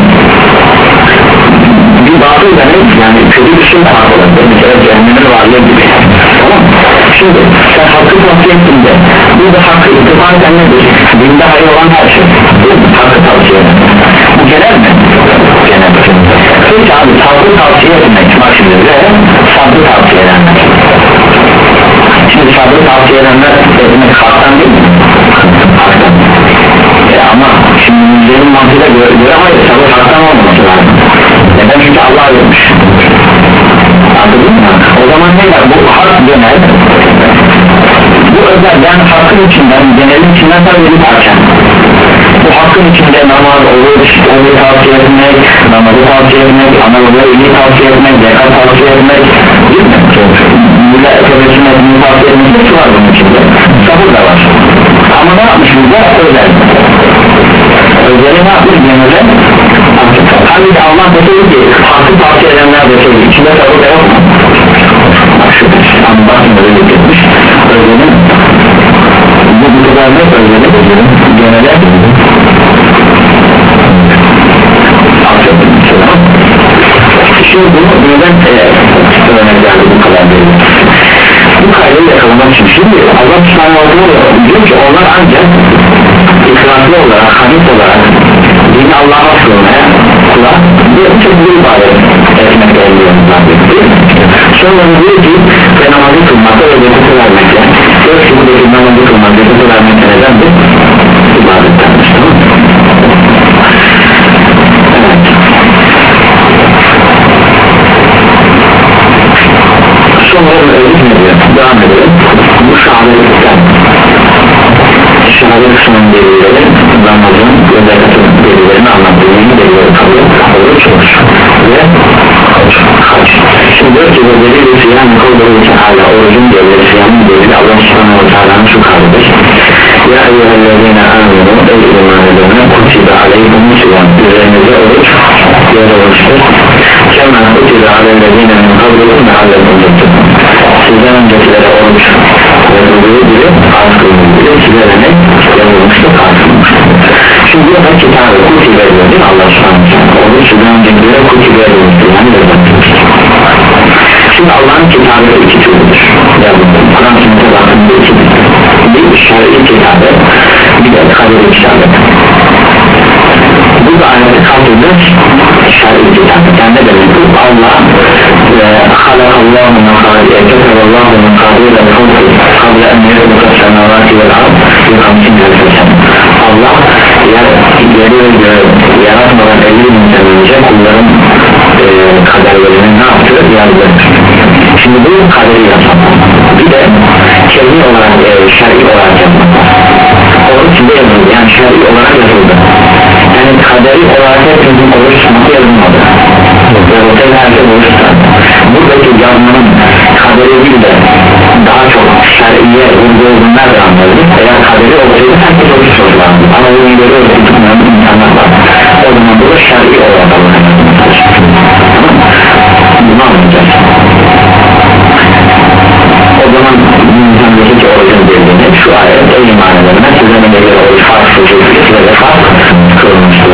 Bir batıl demek yani kötü bir şey hak olabilir. Bir kere cehennemin varlığı gibi. Tamam. Şimdi sen hakkı tavsiye ettiğinde burada hakkı ittifak eden nedir? Dinde hayır olan her şey hakkı tavsiye eden bu genel mi? Genel. Peki abi sabrı tavsiye etmek bak şimdi ve sabrı tavsiye edenler şimdi sabrı tavsiye edenler etmek haktan değil mi? Haktan e ama şimdi müzlerin mantığıyla göre, göre hayır sabır haktan olmaması lazım neden çünkü Allah vermiş anladın mı? O zaman ne var bu hak genel bu özel yani hakkın içinden genelin içinden tabii bir parça bu hakkın içinde namaz olur onu tavsiye etmek namazı tavsiye etmek anadolu'ya iyi tavsiye etmek zekat tavsiye etmek değil mi? Müla tevessüm etmeyi tavsiye etmek hepsi var bunun içinde sabır da var ama ne yapmış burada özel özeli ne yapmış genelde hani de Allah deseydi ki hakkı tavsiye edenler deseydi içinde sabır da yok mu? Bak şu an bakın öyle getirmiş özelin bu bu kadar ne özelin genelde Şimdi bunu neden e, örnek verdi bu kadar değil? Bu kaydeyi yakalamak için şimdi Allah subhanahu wa ta'ala diyor ki onlar ancak ikramlı olarak, hanif olarak dini Allah'a sığınmaya kulak bir şekilde ibadet etmekle oluyorlar. Sonra diyor ki ve namazı kılmakta ve zekatı vermekle dört şekildeki namazı kılmak, zekatı vermekle nedendir? İbadettendir. Evet. Sonra öyle ne diyor? Devam edelim. Bu şahadetten şehadet kısmının delilleri namazın ve zekatın delillerini anlattığı yeni delilleri kalıyor kalıyor çalışır ve hac. Şimdi diyor ki bu delil siyam kavlu teala orucun delili siyamın delili Allah subhanahu wa ta'ala'nın şu kavlidir. Ya eyyühellezine aminu ey iman edene kutibe aleykum siyam üzerinize oruç yazılmıştır. Kemal kutibe aleyhine min kavlikum ve aleykum tutun. Sizden öncekilere oruç yazıldığı gibi arz kılındığı sizlere ne yazılmıştır, arz kılınmıştır. Şimdi bu da kitabı kutibe edilir Allah subhanahu wa ta'ala oruç sizden öncekilere kutibe edilmiştir yani yazılmıştır. Şimdi Allah'ın kitabı iki türlüdür. Kur'an sünnete bakımda ikidir. Bir şer'i kitabı, bir de kaderi kitabı. Bu da ayeti kalktığında şer'i kitabı. Yani ne demek bu? Allah halakallahu mekâdiye ketevallahu mekâdiye ve kavli kavle en yedbuka semavati vel ard bir hamsin elfesen. Allah yeri ve göğü yaratmadan elli binten önce kulların e, kaderlerini ne yaptı? Yazdı. Şimdi bu kaderi yapmak. Bir de kelli olarak, e, şer'i olarak yapmak. Onun içinde yazıldı. Yani şer'i olarak yazıldı. Yani kaderi olarak hepimizin oruç tutması yazılmadı. Ve ortaya herkes oruç tutar. Buradaki yazmanın kaderi değil de daha çok şer'iye vurduğunu nerede anlarız? Eğer kaderi olsaydı herkes oruç tutardı. Ama bu gibi oruç tutmayan insanlar var. O zaman burada şer'i olarak alınır. Bunu anlayacağız. O zaman insandaki ki orucun bildiğini şu ayet ey iman edenler size ne göre oruç fark suçu ve fark kılınmıştır.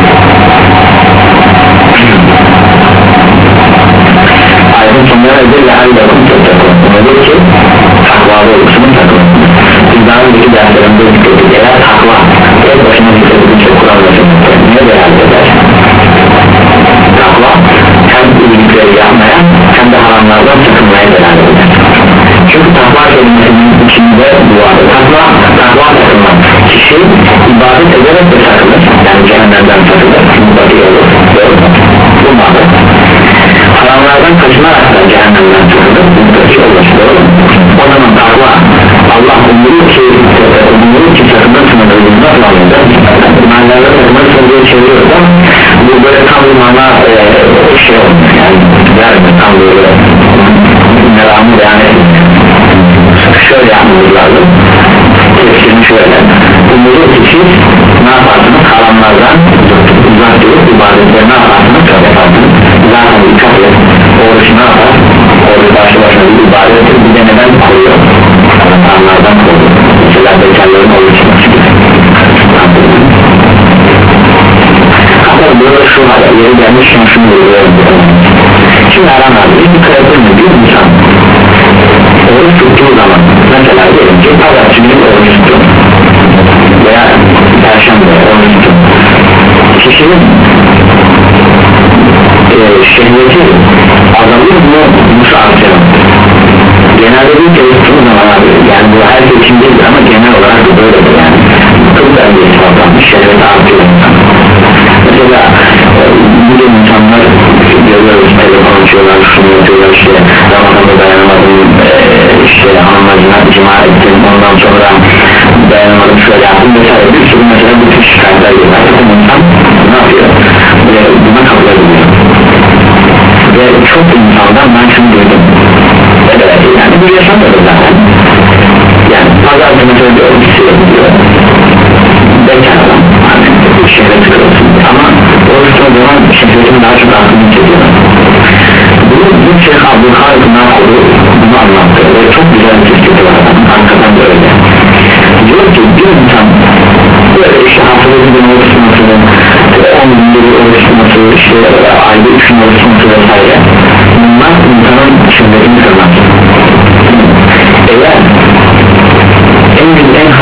Ayetin sonuna ödülle hallekum tuttakun. Nedir ki takvalı olursunun takılın. Biz daha önceki derslerimde dikkat eğer takva tek başına dikkat Kur'an ve sünnette ne değerli eder? Takva hem iyilikleri yapmaya hem de haramlardan sakınmaya değerli eder. Çünkü takva kelimesinin içinde bu arada takva, takva sakınmak kişi ibadet ederek de sakınır yani cehennemden sakınır mutlaka olur bu madde haramlardan kaçınarak da cehennemden sakınır mutlaka olur o zaman takva Allah umuru ki umuru ki sakınırsın ödülünü nasıl alınca manlarda sakınırsın diye çeviriyoruz ama bu böyle tam bir mana e, şey olmuyor yani yani tam böyle meramı beyan edilmiyor şöyle yapmamız lazım tefsirini şöyle umuru ki siz ne yaparsınız haramlardan uzak durup ibadetleri ne yaparsınız çok yaparsınız zaten dikkat et oruç ne yapar oruç başlı başına bir ibadettir bir de neden koruyor haramlardan koruyor mesela bekarların oruçması gibi hatta burada şu hale yeri gelmişken şunu görüyorum şimdi haramlar bir kırıklı bir insan oruç tuttuğu zaman mesela diyelim ki pazartesi günü oruç tuttu veya perşembe oruç tuttu kişinin e, şehveti azalıyor mu musu artıyor genelde bir kere tuttuğu zaman abi yani bu herkes için değildir ama genel olarak da böyledir yani kıl dengesi azalmış şehveti artıyor mesela e, bugün insanlar görüyoruz telefon açıyorlar şunu yapıyorlar işte Ramazan'da dayanamadım e, işte hanımlarına cima ettim ondan sonra dayanamadım şöyle yaptım vesaire bir sürü mesela bütün şikayetler geliyor artık insan ne yapıyor ve buna kabul ediliyor ve çok insandan ben şunu duydum evet yani bu yaşanmadı zaten yani pazar günü söylüyor bir şey yapıyor bekar adam hani şehre tıkılsın ama oruçta o zaman şehretin daha çok aklını çekiyor bu, bu Şeyh Abdülkadir Nakulu bunu anlattı ve çok güzel bir tespiti var arkadan da öyle diyor ki bir insan böyle işte haftada bir gün oruç tutması on günde bir oruç tutması işte ayda üç gün oruç tutması vesaire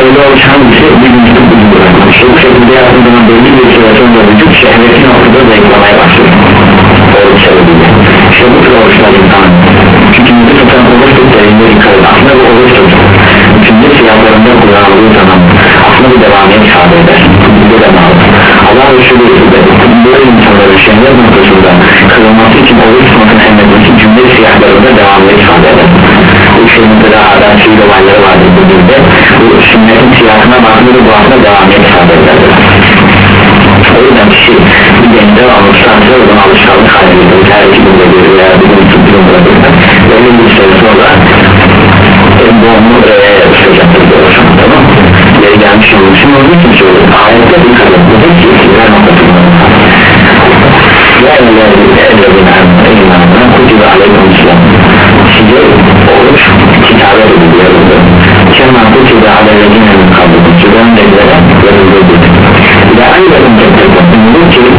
böyle oluşan bir şey bir vücut bırakmak. İşte bu şekilde yaptığım zaman belli bir süre sonra vücut şehveti noktada zayıflamaya başlıyor. Oruç sebebiyle. İşte bu tür oruçlar insanın hükümlü tutan oruç tutlarında yıkarır. Aslında bu oruç tutar. Hükümlü siyahlarında kullanıldığı zaman aslında bir devamiyet ifade eder. Bu da mağdur. Allah Resulü böyle insanların şehvet noktasında kırılması için oruç tutmasını emretmesi cümle siyahlarında devamiyet ifade eder. Bu şeyin kadar adet sivil olayları vardır bu dilde. Bu sünnetin siyahına bakımda bu aslında devamiyet ifade eder. O yüzden kişi bir gençte almışlarsa oradan alışkanlık haline getirir. Her iki günde bir veya bir gün tuttuğunu bırakırsa böyle bir süre sonra bu onu tutacaktır diyorsun, tamam mı? Yeri gelmiş olmuşsun onun için söylüyorum. Ayette bir kadar bu da ki iktidar noktasında ya ellezine imanına kutibe aleykum islam size oruç kitabe ediliyor kemal kutibe aleykum kabul sizden neylere verildi ve ayrıca tekrar ki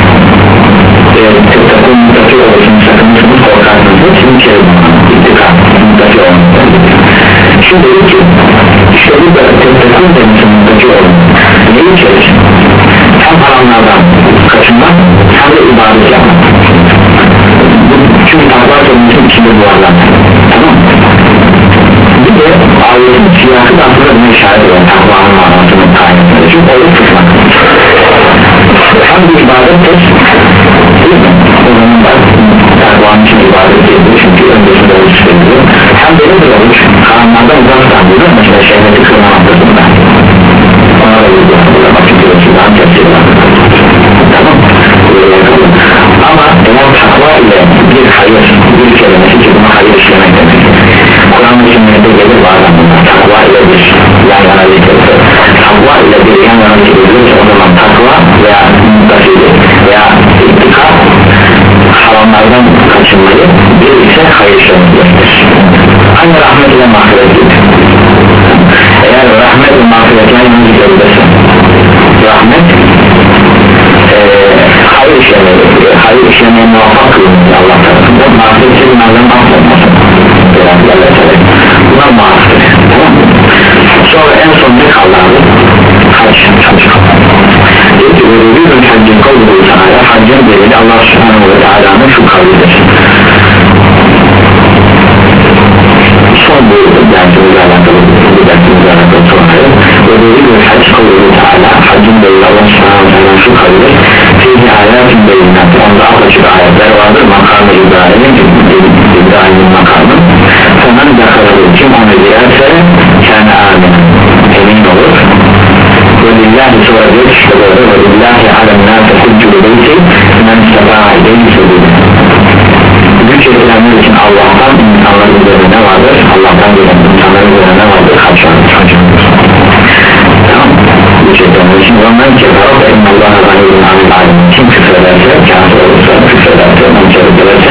tektakun mutlaka olsun sakınmışsınız korkarsınız hepsini kere ittikam mutlaka olsun şimdi dedi ki işte bu da tektakun demişsin mutlaka olun ne içerir? Hem haramlardan kaçınmak hem de ibadet yapmak çünkü takva sorumlusun içinde bu varlar tamam mı? Bir de ayetin siyahı da aslında bir işaret olan takvanın manasını tayin etmeli çünkü oruç tutmak hem bir ibadettir değil mi? O zaman da takvanın için ibadet edilir çünkü öncesinde oruç veriliyor hem de bir oruç haramlardan uzak tutabilir mesela şehveti kırma noktasında ona da bir bakın görüntüden tepkiler tamam ama eğer takva ile bir hayır bir kelimesi ki buna hayır işlemek demek Kur'an-ı Sünnet'e gelir bazen bunlar takva ile bir yan yana getirir takva ile bir yan yana getirir o zaman takva veya mutasili veya ittikad haramlardan kaçınmayı bir ise hayır işlemek gösterir aynı rahmet ile mağfiret gelir eğer rahmet ve mağfiretine yanı gidebilirse rahmet ee, hayır işlemeye hayır işlemeye muvaffak kılınır Allah tarafından mağfiret selimlerden affetmesin buna muvaffak tamam mı? Sonra en son ne kaldı abi? Hac hac dedi ki bir haccın kavluğu Teala haccın delili Allah subhanahu ve teala'nın şu kavlidir son bu dersimizle alakalı bu dersimizle alakalı sonra ve bir hac kavluğu Teala haccın delili Allah subhanahu ve teala'nın şu kavlidir fihi ayatın belinat onda apaçık ayetler vardır makamı İbrahim'in İbrahim'in makamı hemen yakaladığı kim onu girerse kendi amin emin olur ve lillahi sonra diyor işte böyle ve lillahi alemnâfe hüccü beyti men seba'a ileyhi sebili güç edilenler için Allah'tan insanların üzerine ne vardır? Allah'tan gelen insanların üzerine ne vardır? Hac vardır tamam güç edilenler için ondan kefarat ve innallâhe zahirun amil alim kim küfrederse kâfir olursa küfrederse nankar ederse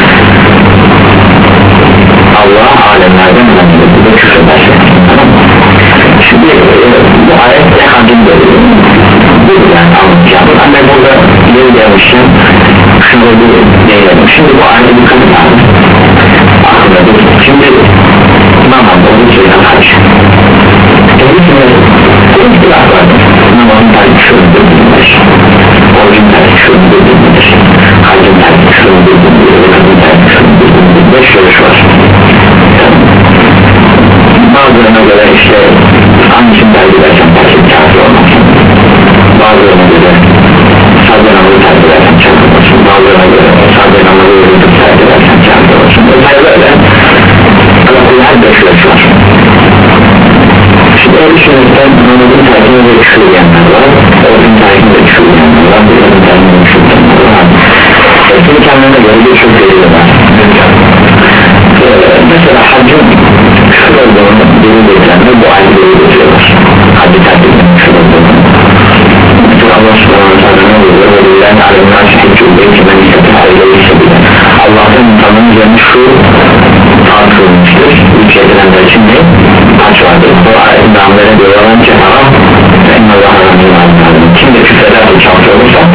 Allah alemlerden önemlidir bu da küfrederse tamam mı? Şimdi bu ayette haccın böyle bu yani anlatacağım ama burada yeri gelmişim şunu bir değinelim şimdi bu ayette dikkat edin aklına dur şimdi namazda onu söyleyen hac eğitimde bu istilah vardır namazın tarihi şunu bildiğindir orucun tarihi şunu bildiğindir haccın tarihi şunu bildiğindir öğrenin tarihi şunu bildiğindir beş görüş var bazılarına göre işte hangisini tercih edersen tercih kâfir olmasın bazılarına göre sadece namazı tercih edersen kâfir olmasın bazılarına göre sadece namazı yürüdüp tercih edersen kâfir olmasın özel böyle her beş görüş var şimdi öyle sünnetten namazın tercihine de küfür diyenler var orucun tercihine de küfür diyenler var namazın tercihine de küfür diyenler var hepsini kendine göre birçok delili var mesela haccın küfür olduğunu delil edilenler bu aynı delil ediyorlar haccı tercihine küfür olduğunu mesela Allah subhanahu wa ta'ala ne oluyor ve lillahi alemler şehitçü beyti men istediği ayrılayı sebebi Allah'ın insanın üzerine şu fark kılmıştır üç edilenler için ne? Hac vardır bu ayetin devamlarına göre olan cehara ve ennallâhe alemler kim de küfrederse çalmış olursa